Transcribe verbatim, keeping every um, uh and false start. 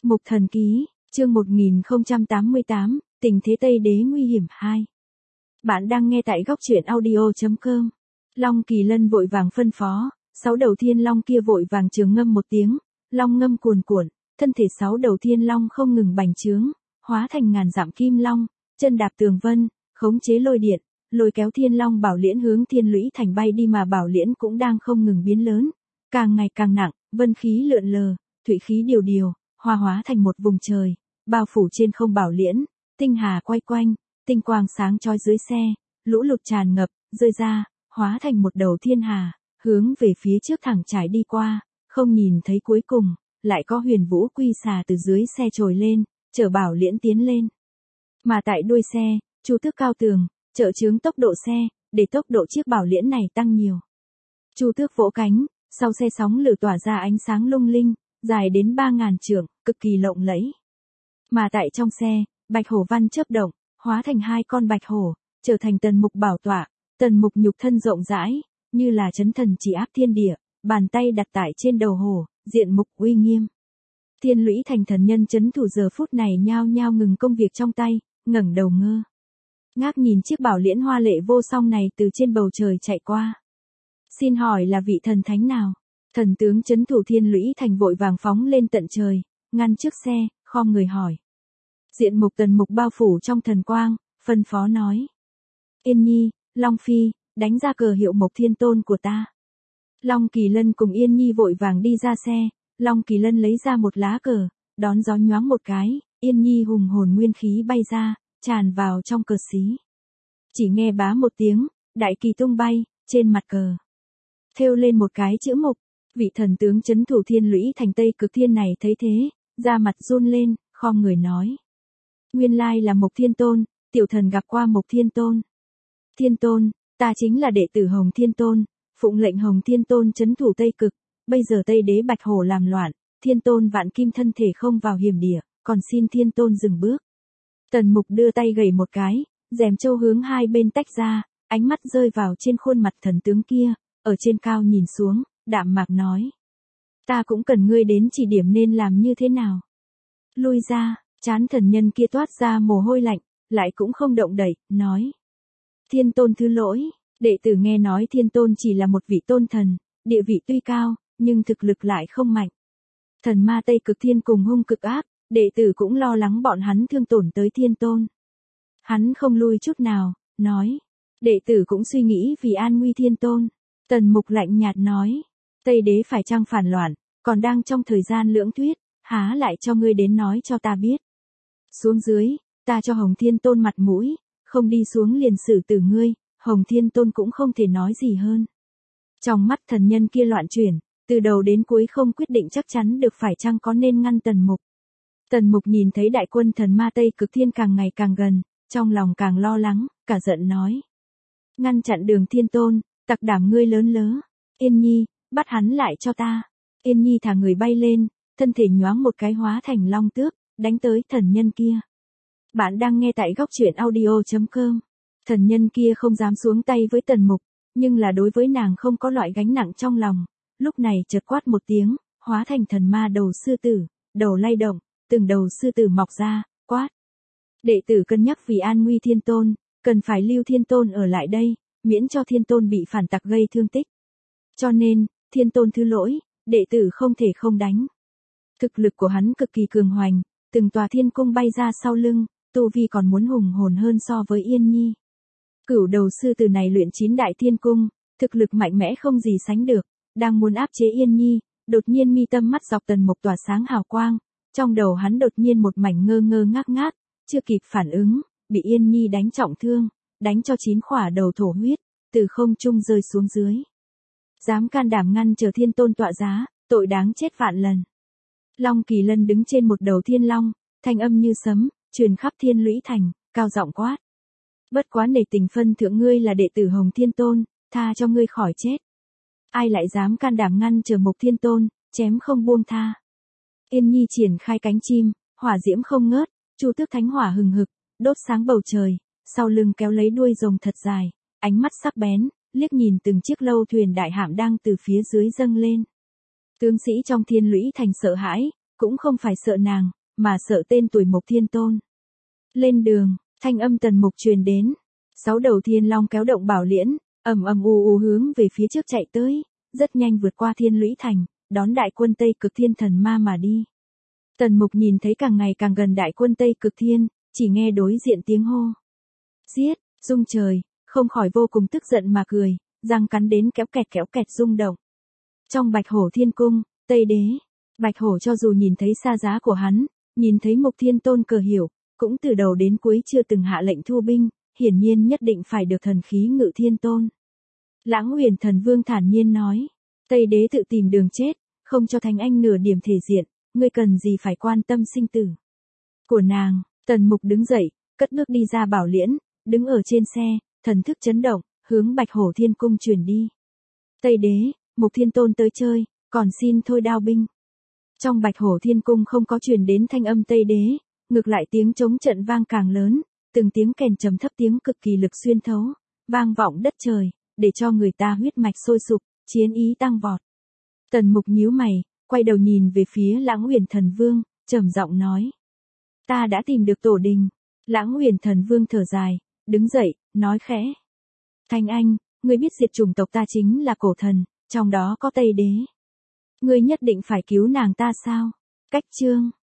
Mục Thần Ký, chương một nghìn không trăm tám mươi tám, tình thế Tây Đế nguy hiểm hai. Bạn đang nghe tại góc truyện audio chấm com. Long Kỳ Lân vội vàng phân phó, sáu đầu thiên long kia vội vàng trường ngâm một tiếng, long ngâm cuồn cuộn, thân thể sáu đầu thiên long không ngừng bành trướng, hóa thành ngàn dặm kim long, chân đạp tường vân, khống chế lôi điện, lôi kéo thiên long bảo liễn hướng Thiên Lũy Thành bay đi, mà bảo liễn cũng đang không ngừng biến lớn, càng ngày càng nặng, vân khí lượn lờ, thủy khí điều điều, hòa hóa thành một vùng trời, bao phủ trên không bảo liễn, tinh hà quay quanh, tinh quang sáng chói dưới xe, lũ lụt tràn ngập, rơi ra, hóa thành một đầu thiên hà, hướng về phía trước thẳng trải đi qua, không nhìn thấy cuối cùng, lại có huyền vũ quy xà từ dưới xe trồi lên, chở bảo liễn tiến lên. Mà tại đuôi xe, Chu Tước cao tường, trợ chướng tốc độ xe, để tốc độ chiếc bảo liễn này tăng nhiều. Chu Tước vỗ cánh, sau xe sóng lửa tỏa ra ánh sáng lung linh, dài đến ba ngàn trượng, cực kỳ lộng lẫy. Mà tại trong xe, bạch hổ văn chớp động, hóa thành hai con bạch hổ, trở thành Tần Mục bảo tọa, Tần Mục nhục thân rộng rãi, như là chấn thần chỉ áp thiên địa, bàn tay đặt tại trên đầu hổ, diện mục uy nghiêm. Thiên Lũy Thành thần nhân chấn thủ giờ phút này nhao nhao ngừng công việc trong tay, ngẩng đầu ngơ ngác nhìn chiếc bảo liễn hoa lệ vô song này từ trên bầu trời chạy qua. Xin hỏi là vị thần thánh nào? Thần tướng chấn thủ Thiên Lũy Thành vội vàng phóng lên tận trời, ngăn trước xe, khom người hỏi. Diện mục Tần Mục bao phủ trong thần quang, phân phó nói. Yên Nhi, Long Phi, đánh ra cờ hiệu Mộc Thiên Tôn của ta. Long Kỳ Lân cùng Yên Nhi vội vàng đi ra xe, Long Kỳ Lân lấy ra một lá cờ, đón gió nhoáng một cái, Yên Nhi hùng hồn nguyên khí bay ra, tràn vào trong cờ xí. Chỉ nghe bá một tiếng, đại kỳ tung bay, trên mặt cờ thêu lên một cái chữ Mục. Vị thần tướng chấn thủ Thiên Lũy Thành Tây Cực Thiên này thấy thế, da mặt run lên, khom người nói. Nguyên lai là Mộc Thiên Tôn, tiểu thần gặp qua Mộc Thiên Tôn. Thiên Tôn, ta chính là đệ tử Hồng Thiên Tôn, phụng lệnh Hồng Thiên Tôn chấn thủ Tây Cực, bây giờ Tây Đế Bạch Hổ làm loạn, Thiên Tôn vạn kim thân thể không vào hiểm địa, còn xin Thiên Tôn dừng bước. Tần Mục đưa tay gẩy một cái, rèm châu hướng hai bên tách ra, ánh mắt rơi vào trên khuôn mặt thần tướng kia, ở trên cao nhìn xuống, đạm mạc nói. Ta cũng cần ngươi đến chỉ điểm nên làm như thế nào. Lui ra, trán thần nhân kia toát ra mồ hôi lạnh, lại cũng không động đậy, nói. Thiên Tôn thứ lỗi, đệ tử nghe nói Thiên Tôn chỉ là một vị tôn thần, địa vị tuy cao, nhưng thực lực lại không mạnh. Thần ma Tây Cực Thiên cùng hung cực ác, đệ tử cũng lo lắng bọn hắn thương tổn tới Thiên Tôn. Hắn không lui chút nào, nói. Đệ tử cũng suy nghĩ vì an nguy Thiên Tôn. Tần Mục lạnh nhạt nói. Tây Đế phải chăng phản loạn, còn đang trong thời gian lưỡng thuyết, há lại cho ngươi đến nói cho ta biết. Xuống dưới, ta cho Hồng Thiên Tôn mặt mũi, không đi xuống liền xử tử ngươi, Hồng Thiên Tôn cũng không thể nói gì hơn. Trong mắt thần nhân kia loạn chuyển, từ đầu đến cuối không quyết định chắc chắn được phải chăng có nên ngăn Tần Mục. Tần Mục nhìn thấy đại quân thần ma Tây Cực Thiên càng ngày càng gần, trong lòng càng lo lắng, cả giận nói. Ngăn chặn đường Thiên Tôn, tặc đảm ngươi lớn lớ. Yên Nhi, bắt hắn lại cho ta. Yên Nhi thả người bay lên, thân thể nhoáng một cái hóa thành long tước, đánh tới thần nhân kia. Bạn đang nghe tại góc truyện audio chấm com. Thần nhân kia không dám xuống tay với Tần Mục, nhưng là đối với nàng không có loại gánh nặng trong lòng. Lúc này chợt quát một tiếng, hóa thành thần ma đầu sư tử, đầu lay động, từng đầu sư tử mọc ra, quát. Đệ tử cân nhắc vì an nguy Thiên Tôn, cần phải lưu Thiên Tôn ở lại đây, miễn cho Thiên Tôn bị phản tặc gây thương tích. Cho nên, Thiên Tôn thứ lỗi, đệ tử không thể không đánh. Thực lực của hắn cực kỳ cường hoành, từng tòa thiên cung bay ra sau lưng, tu vi còn muốn hùng hồn hơn so với Yên Nhi. Cửu đầu sư tử này luyện chín đại thiên cung, thực lực mạnh mẽ không gì sánh được, đang muốn áp chế Yên Nhi, đột nhiên mi tâm mắt dọc Tần Mục tỏa sáng hào quang, trong đầu hắn đột nhiên một mảnh ngơ ngơ ngác ngác, chưa kịp phản ứng, bị Yên Nhi đánh trọng thương, đánh cho chín khỏa đầu thổ huyết, từ không trung rơi xuống dưới. Dám can đảm ngăn trở Thiên Tôn tọa giá, tội đáng chết vạn lần. Long Kỳ Lân đứng trên một đầu thiên long, thanh âm như sấm, truyền khắp Thiên Lũy Thành, cao giọng quát. Bất quá nể tình phân thượng ngươi là đệ tử Hồng Thiên Tôn, tha cho ngươi khỏi chết. Ai lại dám can đảm ngăn trở Mộc Thiên Tôn, chém không buông tha. Yên Nhi triển khai cánh chim, hỏa diễm không ngớt, Chu Tước thánh hỏa hừng hực, đốt sáng bầu trời, sau lưng kéo lấy đuôi rồng thật dài, ánh mắt sắc bén, liếc nhìn từng chiếc lâu thuyền đại hạm đang từ phía dưới dâng lên. Tướng sĩ trong Thiên Lũy Thành sợ hãi, cũng không phải sợ nàng, mà sợ tên tuổi Mộc Thiên Tôn. Lên đường, thanh âm Tần Mục truyền đến. Sáu đầu thiên long kéo động bảo liễn, ầm ầm u u hướng về phía trước chạy tới, rất nhanh vượt qua Thiên Lũy Thành, đón đại quân Tây Cực Thiên thần ma mà đi. Tần Mục nhìn thấy càng ngày càng gần đại quân Tây Cực Thiên, chỉ nghe đối diện tiếng hô. Giết, rung trời, không khỏi vô cùng tức giận mà cười, răng cắn đến kéo kẹt kéo kẹt rung động. Trong Bạch Hổ Thiên Cung, Tây Đế, Bạch Hổ cho dù nhìn thấy xa giá của hắn, nhìn thấy Mộc Thiên Tôn cờ hiểu, cũng từ đầu đến cuối chưa từng hạ lệnh thu binh, hiển nhiên nhất định phải được thần khí Ngự Thiên Tôn. Lãng Huyền Thần Vương thản nhiên nói, Tây Đế tự tìm đường chết, không cho Thánh Anh nửa điểm thể diện, ngươi cần gì phải quan tâm sinh tử của nàng. Tần Mục đứng dậy, cất bước đi ra bảo liễn, đứng ở trên xe, thần thức chấn động, hướng Bạch Hổ Thiên Cung chuyển đi. Tây Đế, Mộc Thiên Tôn tới chơi, còn xin thôi đao binh. Trong Bạch Hổ Thiên Cung không có truyền đến thanh âm Tây Đế, ngược lại tiếng trống trận vang càng lớn, từng tiếng kèn trầm thấp tiếng cực kỳ lực xuyên thấu, vang vọng đất trời, để cho người ta huyết mạch sôi sục, chiến ý tăng vọt. Tần Mục nhíu mày, quay đầu nhìn về phía Lãng Huyền Thần Vương, trầm giọng nói: "Ta đã tìm được tổ đình." Lãng Huyền Thần Vương thở dài, đứng dậy, nói khẽ: "Thanh Anh, ngươi biết diệt chủng tộc ta chính là cổ thần, trong đó có Tây Đế. Ngươi nhất định phải cứu nàng ta sao?" Cách chương